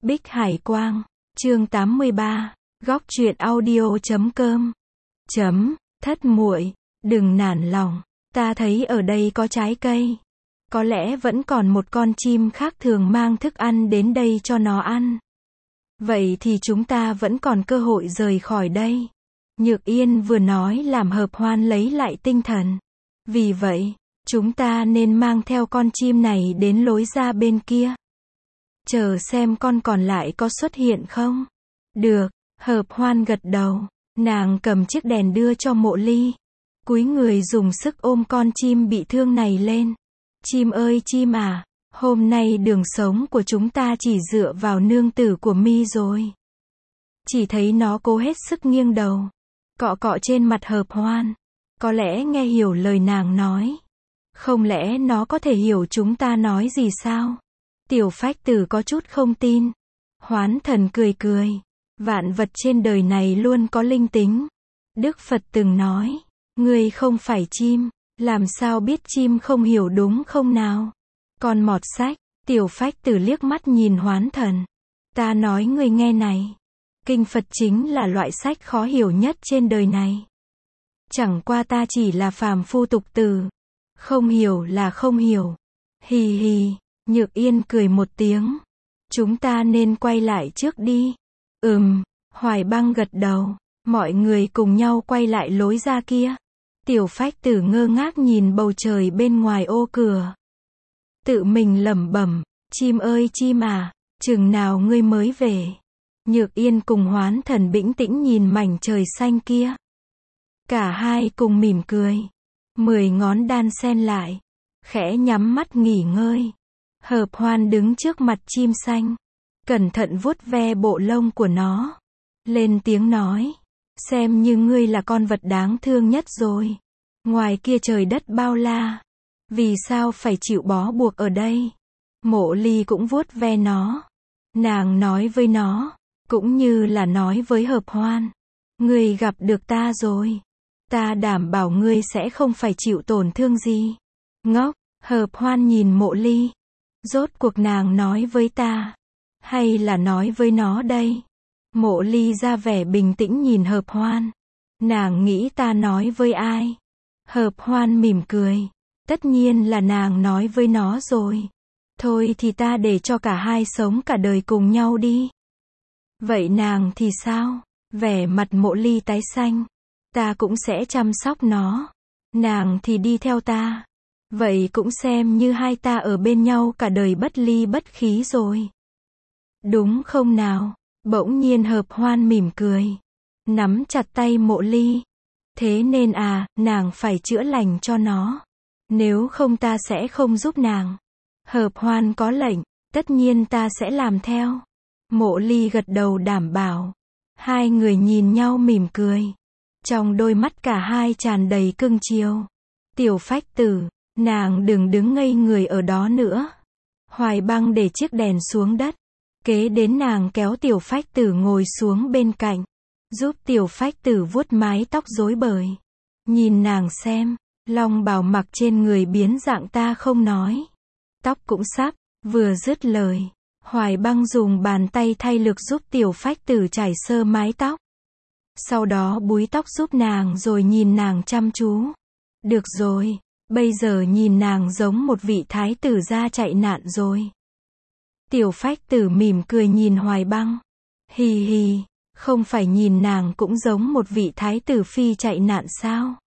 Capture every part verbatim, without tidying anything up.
Bích Hải Quang, chương tám mươi ba, góc truyện audio chấm com. Chấm, thất muội, đừng nản lòng, ta thấy ở đây có trái cây. Có lẽ vẫn còn một con chim khác thường mang thức ăn đến đây cho nó ăn. Vậy thì chúng ta vẫn còn cơ hội rời khỏi đây. Nhược Yên vừa nói làm Hợp Hoan lấy lại tinh thần. Vì vậy, chúng ta nên mang theo con chim này đến lối ra bên kia. Chờ xem con còn lại có xuất hiện không? Được, Hợp Hoan gật đầu. Nàng cầm chiếc đèn đưa cho Mộ Ly. Cúi người dùng sức ôm con chim bị thương này lên. Chim ơi chim à, hôm nay đường sống của chúng ta chỉ dựa vào nương tử của mi rồi. Chỉ thấy nó cố hết sức nghiêng đầu, cọ cọ trên mặt Hợp Hoan. Có lẽ nghe hiểu lời nàng nói. Không lẽ nó có thể hiểu chúng ta nói gì sao? Tiểu Phách Tử có chút không tin. Hoán Thần cười cười. Vạn vật trên đời này luôn có linh tính. Đức Phật từng nói, ngươi không phải chim, làm sao biết chim không hiểu đúng không nào? Con mọt sách, Tiểu Phách Tử liếc mắt nhìn Hoán Thần. Ta nói ngươi nghe này. Kinh Phật chính là loại sách khó hiểu nhất trên đời này. Chẳng qua ta chỉ là phàm phu tục tử. Không hiểu là không hiểu. Hì hì, Nhược Yên cười một tiếng. Chúng ta nên quay lại trước đi. Ừm, Hoài Băng gật đầu. Mọi người cùng nhau quay lại lối ra kia. Tiểu Phách Tử ngơ ngác nhìn bầu trời bên ngoài ô cửa. Tự mình lẩm bẩm, chim ơi chim à, chừng nào ngươi mới về? Nhược Yên cùng Hoán Thần bĩnh tĩnh nhìn mảnh trời xanh kia. Cả hai cùng mỉm cười. Mười ngón đan xen lại. Khẽ nhắm mắt nghỉ ngơi. Hợp Hoan đứng trước mặt chim xanh. Cẩn thận vuốt ve bộ lông của nó. Lên tiếng nói. Xem như ngươi là con vật đáng thương nhất rồi. Ngoài kia trời đất bao la. Vì sao phải chịu bó buộc ở đây? Mộ Ly cũng vuốt ve nó. Nàng nói với nó. Cũng như là nói với Hợp Hoan. Ngươi gặp được ta rồi. Ta đảm bảo ngươi sẽ không phải chịu tổn thương gì. Ngốc, Hợp Hoan nhìn Mộ Ly. Rốt cuộc nàng nói với ta. Hay là nói với nó đây? Mộ Ly ra vẻ bình tĩnh nhìn Hợp Hoan. Nàng nghĩ ta nói với ai? Hợp Hoan mỉm cười. Tất nhiên là nàng nói với nó rồi. Thôi thì ta để cho cả hai sống cả đời cùng nhau đi. Vậy nàng thì sao? Vẻ mặt Mộ Ly tái xanh. Ta cũng sẽ chăm sóc nó. Nàng thì đi theo ta. Vậy cũng xem như hai ta ở bên nhau cả đời bất ly bất khí rồi. Đúng không nào? Bỗng nhiên Hợp Hoan mỉm cười. Nắm chặt tay Mộ Ly. Thế nên à, nàng phải chữa lành cho nó. Nếu không ta sẽ không giúp nàng. Hợp Hoan có lệnh, tất nhiên ta sẽ làm theo. Mộ Ly gật đầu đảm bảo. Hai người nhìn nhau mỉm cười. Trong đôi mắt cả hai tràn đầy cưng chiều. Tiểu Phách Tử, nàng đừng đứng ngây người ở đó nữa. Hoài Băng để chiếc đèn xuống đất. Kế đến nàng kéo Tiểu Phách Tử ngồi xuống bên cạnh. Giúp Tiểu Phách Tử vuốt mái tóc rối bời. Nhìn nàng xem, long bào mặc trên người biến dạng ta không nói. Tóc cũng sắp, vừa dứt lời. Hoài Băng dùng bàn tay thay lực giúp Tiểu Phách Tử chải sơ mái tóc. Sau đó búi tóc giúp nàng rồi nhìn nàng chăm chú. Được rồi, bây giờ nhìn nàng giống một vị thái tử ra chạy nạn rồi. Tiểu Phách Tử mỉm cười nhìn Hoài Băng. Hì hì, không phải nhìn nàng cũng giống một vị thái tử phi chạy nạn sao?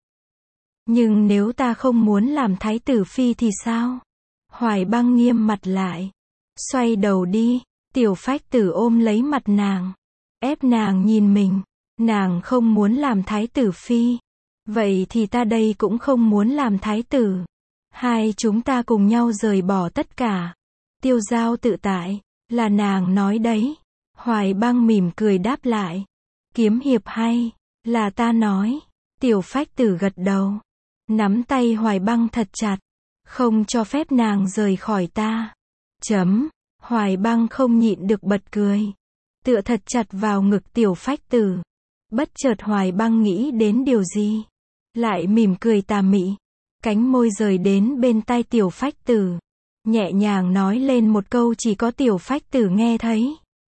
Nhưng nếu ta không muốn làm thái tử phi thì sao? Hoài Băng nghiêm mặt lại. Xoay đầu đi, Tiểu Phách Tử ôm lấy mặt nàng. Ép nàng nhìn mình. Nàng không muốn làm thái tử phi. Vậy thì ta đây cũng không muốn làm thái tử. Hai chúng ta cùng nhau rời bỏ tất cả. Tiêu giao tự tại, là nàng nói đấy. Hoài Băng mỉm cười đáp lại. Kiếm hiệp hay, là ta nói. Tiểu Phách Tử gật đầu. Nắm tay Hoài Băng thật chặt. Không cho phép nàng rời khỏi ta. Chấm, Hoài Băng không nhịn được bật cười. Tựa thật chặt vào ngực Tiểu Phách Tử. Bất chợt Hoài Băng nghĩ đến điều gì. Lại mỉm cười tà mị. Cánh môi rời đến bên tai Tiểu Phách Tử. Nhẹ nhàng nói lên một câu chỉ có Tiểu Phách Tử nghe thấy.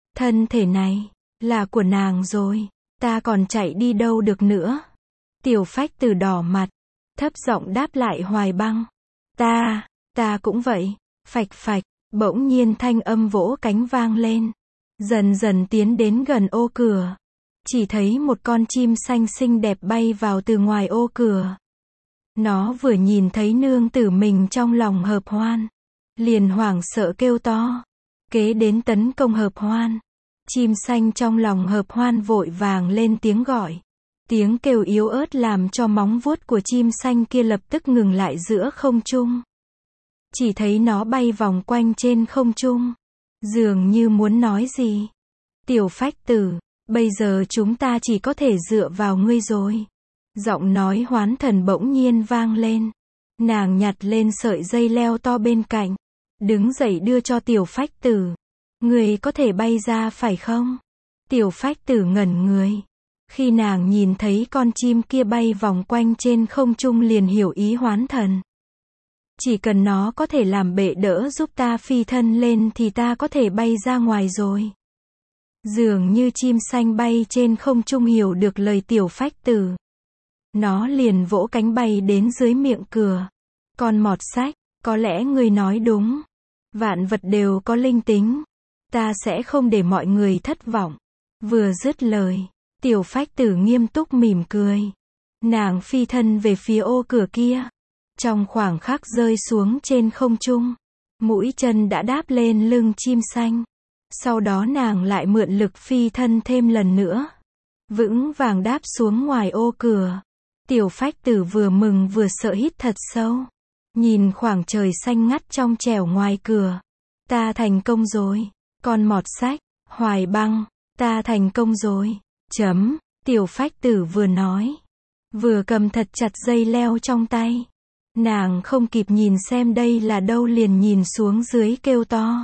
Thân thể này, là của nàng rồi, ta còn chạy đi đâu được nữa. Tiểu Phách Tử đỏ mặt, thấp giọng đáp lại Hoài Băng. Ta, ta cũng vậy. Phạch phạch, bỗng nhiên thanh âm vỗ cánh vang lên. Dần dần tiến đến gần ô cửa. Chỉ thấy một con chim xanh xinh đẹp bay vào từ ngoài ô cửa. Nó vừa nhìn thấy nương tử mình trong lòng Hợp Hoan, liền hoảng sợ kêu to. Kế đến tấn công Hợp Hoan. Chim xanh trong lòng Hợp Hoan vội vàng lên tiếng gọi. Tiếng kêu yếu ớt làm cho móng vuốt của chim xanh kia lập tức ngừng lại giữa không trung. Chỉ thấy nó bay vòng quanh trên không trung, dường như muốn nói gì. Tiểu Phách Tử, bây giờ chúng ta chỉ có thể dựa vào ngươi rồi. Giọng nói Hoán Thần bỗng nhiên vang lên. Nàng nhặt lên sợi dây leo to bên cạnh, đứng dậy đưa cho Tiểu Phách Tử. Ngươi có thể bay ra phải không? Tiểu Phách Tử ngẩn người. Khi nàng nhìn thấy con chim kia bay vòng quanh trên không trung liền hiểu ý Hoán Thần. Chỉ cần nó có thể làm bệ đỡ giúp ta phi thân lên thì ta có thể bay ra ngoài rồi. Dường như chim xanh bay trên không trung hiểu được lời Tiểu Phách Tử. Nó liền vỗ cánh bay đến dưới miệng cửa. Con mọt sách, có lẽ ngươi nói đúng. Vạn vật đều có linh tính. Ta sẽ không để mọi người thất vọng. Vừa dứt lời, Tiểu Phách Tử nghiêm túc mỉm cười. Nàng phi thân về phía ô cửa kia. Trong khoảng khắc rơi xuống trên không trung, mũi chân đã đáp lên lưng chim xanh. Sau đó nàng lại mượn lực phi thân thêm lần nữa. Vững vàng đáp xuống ngoài ô cửa. Tiểu Phách Tử vừa mừng vừa sợ hít thật sâu. Nhìn khoảng trời xanh ngắt trong trẻo ngoài cửa. Ta thành công rồi. Con mọt sách, Hoài Băng, ta thành công rồi. Chấm, Tiểu Phách Tử vừa nói, vừa cầm thật chặt dây leo trong tay. Nàng không kịp nhìn xem đây là đâu liền nhìn xuống dưới kêu to.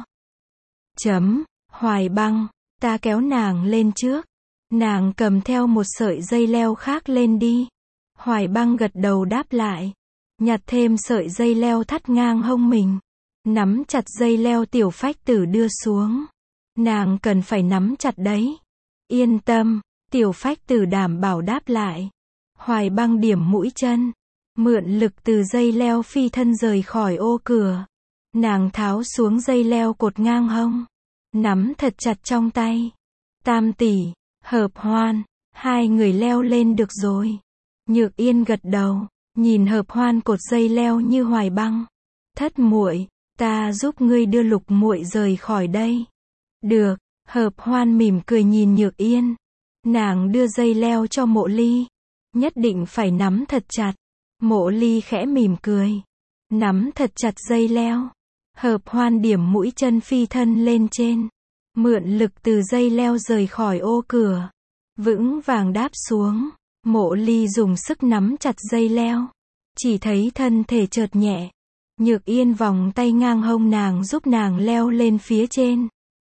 Chấm, Hoài Băng, ta kéo nàng lên trước. Nàng cầm theo một sợi dây leo khác lên đi. Hoài Băng gật đầu đáp lại. Nhặt thêm sợi dây leo thắt ngang hông mình. Nắm chặt dây leo Tiểu Phách Tử đưa xuống. Nàng cần phải nắm chặt đấy. Yên tâm, Tiểu Phách Tử đảm bảo đáp lại. Hoài Băng điểm mũi chân. Mượn lực từ dây leo phi thân rời khỏi ô cửa. Nàng tháo xuống dây leo cột ngang hông. Nắm thật chặt trong tay. Tam tỷ, Hợp Hoan, hai người leo lên được rồi. Nhược Yên gật đầu, nhìn Hợp Hoan cột dây leo như Hoài Băng. Thất muội, ta giúp ngươi đưa Lục muội rời khỏi đây. Được, Hợp Hoan mỉm cười nhìn Nhược Yên. Nàng đưa dây leo cho Mộ Ly. Nhất định phải nắm thật chặt. Mộ Ly khẽ mỉm cười. Nắm thật chặt dây leo. Hợp Hoan điểm mũi chân phi thân lên trên. Mượn lực từ dây leo rời khỏi ô cửa. Vững vàng đáp xuống. Mộ Ly dùng sức nắm chặt dây leo. Chỉ thấy thân thể chợt nhẹ. Nhược Yên vòng tay ngang hông nàng giúp nàng leo lên phía trên.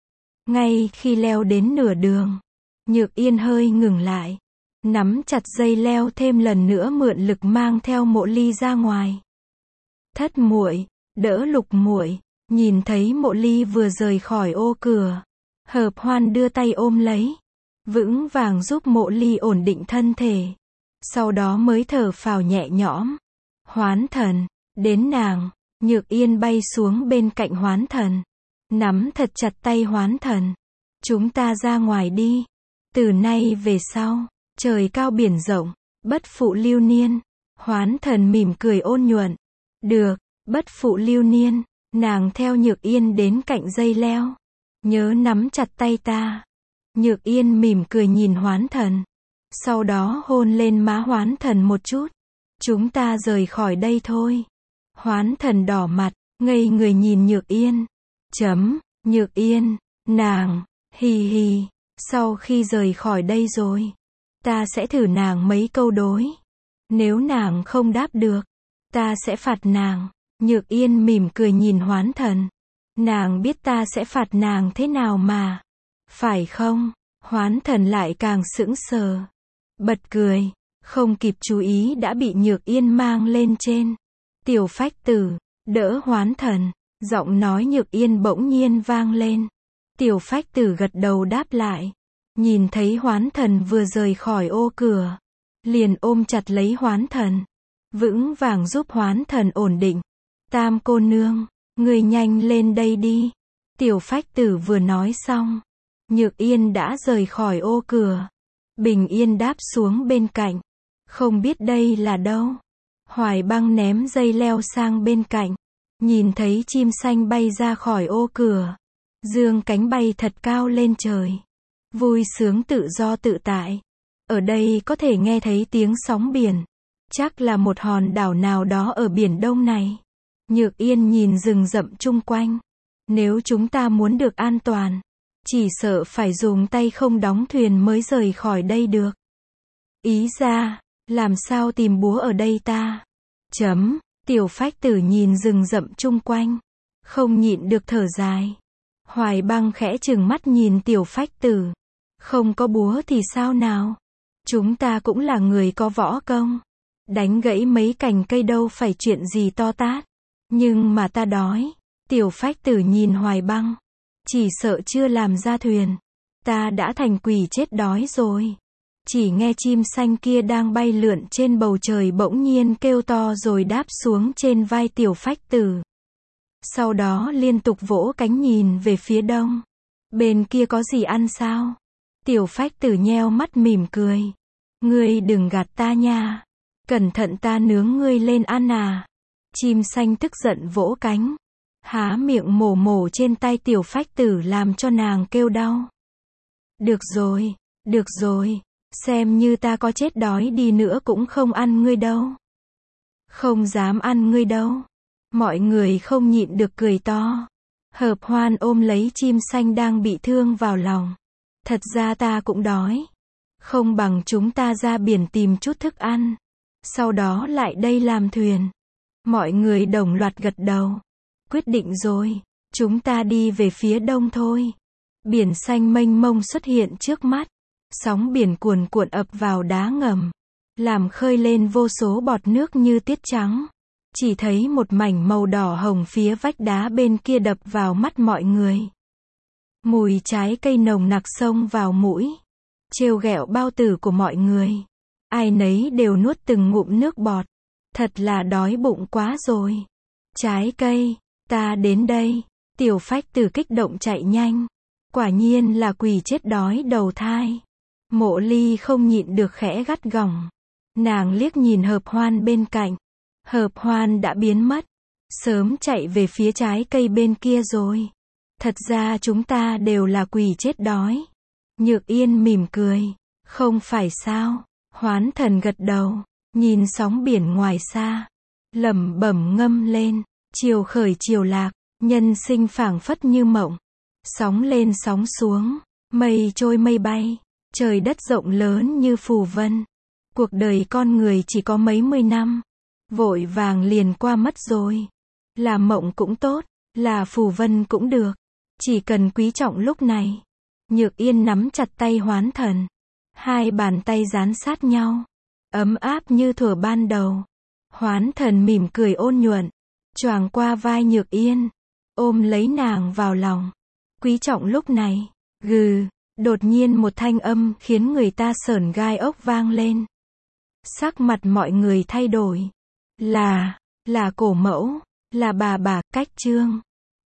Ngay khi leo đến nửa đường, Nhược Yên hơi ngừng lại. Nắm chặt dây leo thêm lần nữa mượn lực mang theo Mộ Ly ra ngoài. Thất muội, đỡ Lục muội. Nhìn thấy Mộ Ly vừa rời khỏi ô cửa, Hợp Hoan đưa tay ôm lấy. Vững vàng giúp Mộ Ly ổn định thân thể. Sau đó mới thở phào nhẹ nhõm. Hoán Thần, đến nàng. Nhược Yên bay xuống bên cạnh Hoán Thần. Nắm thật chặt tay Hoán Thần. Chúng ta ra ngoài đi. Từ nay về sau, trời cao biển rộng, bất phụ lưu niên. Hoán Thần mỉm cười ôn nhuận. Được, bất phụ lưu niên. Nàng theo Nhược Yên đến cạnh dây leo. Nhớ nắm chặt tay ta. Nhược Yên mỉm cười nhìn Hoán Thần. Sau đó hôn lên má Hoán Thần một chút. Chúng ta rời khỏi đây thôi. Hoán Thần đỏ mặt, ngây người nhìn Nhược Yên. Chấm, Nhược Yên, nàng, hì hì. Sau khi rời khỏi đây rồi, ta sẽ thử nàng mấy câu đối. Nếu nàng không đáp được, ta sẽ phạt nàng. Nhược Yên mỉm cười nhìn Hoán Thần. Nàng biết ta sẽ phạt nàng thế nào mà. Phải không? Hoán Thần lại càng sững sờ. Bật cười, không kịp chú ý đã bị Nhược Yên mang lên trên. Tiểu Phách Tử, đỡ Hoán Thần. Giọng nói Nhược Yên bỗng nhiên vang lên. Tiểu Phách Tử gật đầu đáp lại. Nhìn thấy Hoán Thần vừa rời khỏi ô cửa, liền ôm chặt lấy Hoán Thần, vững vàng giúp Hoán Thần ổn định. Tam cô nương, người nhanh lên đây đi. Tiểu Phách Tử vừa nói xong, Nhược Yên đã rời khỏi ô cửa, bình yên đáp xuống bên cạnh. Không biết đây là đâu. Hoài Băng ném dây leo sang bên cạnh, nhìn thấy chim xanh bay ra khỏi ô cửa, dương cánh bay thật cao lên trời, vui sướng tự do tự tại. Ở đây có thể nghe thấy tiếng sóng biển, chắc là một hòn đảo nào đó ở Biển Đông này. Nhược Yên nhìn rừng rậm chung quanh, nếu chúng ta muốn được an toàn, chỉ sợ phải dùng tay không đóng thuyền mới rời khỏi đây được. Ý ra, làm sao tìm búa ở đây ta? Chấm, Tiểu Phách Tử nhìn rừng rậm chung quanh, không nhịn được thở dài. Hoài Băng khẽ trừng mắt nhìn Tiểu Phách Tử. Không có búa thì sao nào? Chúng ta cũng là người có võ công. Đánh gãy mấy cành cây đâu phải chuyện gì to tát. Nhưng mà ta đói. Tiểu Phách Tử nhìn Hoài Băng. Chỉ sợ chưa làm ra thuyền, ta đã thành quỷ chết đói rồi. Chỉ nghe chim xanh kia đang bay lượn trên bầu trời bỗng nhiên kêu to rồi đáp xuống trên vai Tiểu Phách Tử. Sau đó liên tục vỗ cánh nhìn về phía đông. Bên kia có gì ăn sao? Tiểu Phách Tử nheo mắt mỉm cười. Ngươi đừng gạt ta nha. Cẩn thận ta nướng ngươi lên ăn à. Chim xanh tức giận vỗ cánh, há miệng mổ mổ trên tay Tiểu Phách Tử làm cho nàng kêu đau. Được rồi, được rồi, xem như ta có chết đói đi nữa cũng không ăn ngươi đâu. Không dám ăn ngươi đâu. Mọi người không nhịn được cười to. Hợp Hoan ôm lấy chim xanh đang bị thương vào lòng. Thật ra ta cũng đói. Không bằng chúng ta ra biển tìm chút thức ăn, sau đó lại đây làm thuyền. Mọi người đồng loạt gật đầu. Quyết định rồi, chúng ta đi về phía đông thôi. Biển xanh mênh mông xuất hiện trước mắt. Sóng biển cuồn cuộn ập vào đá ngầm, làm khơi lên vô số bọt nước như tiết trắng. Chỉ thấy một mảnh màu đỏ hồng phía vách đá bên kia đập vào mắt mọi người. Mùi trái cây nồng nặc xông vào mũi, trêu ghẹo bao tử của mọi người. Ai nấy đều nuốt từng ngụm nước bọt. Thật là đói bụng quá rồi. Trái cây, ta đến đây. Tiểu Phách Tử kích động chạy nhanh. Quả nhiên là quỷ chết đói đầu thai. Mộ Ly không nhịn được khẽ gắt gỏng. Nàng liếc nhìn Hợp Hoan bên cạnh. Hợp Hoan đã biến mất, sớm chạy về phía trái cây bên kia rồi. Thật ra chúng ta đều là quỷ chết đói. Nhược Yên mỉm cười. Không phải sao? Hoán Thần gật đầu, nhìn sóng biển ngoài xa, lẩm bẩm ngâm lên. Chiều khởi chiều lạc, nhân sinh phảng phất như mộng. Sóng lên sóng xuống, mây trôi mây bay, trời đất rộng lớn như phù vân. Cuộc đời con người chỉ có mấy mươi năm, vội vàng liền qua mất rồi. Là mộng cũng tốt, là phù vân cũng được, chỉ cần quý trọng lúc này. Nhược Yên nắm chặt tay Hoán Thần, hai bàn tay dán sát nhau, ấm áp như thuở ban đầu. Hoán Thần mỉm cười ôn nhuận, choàng qua vai Nhược Yên, ôm lấy nàng vào lòng. Quý trọng lúc này. Gừ, đột nhiên một thanh âm khiến người ta sởn gai ốc vang lên. Sắc mặt mọi người thay đổi. Là, là Cổ Mẫu, là bà bà Cách Trương.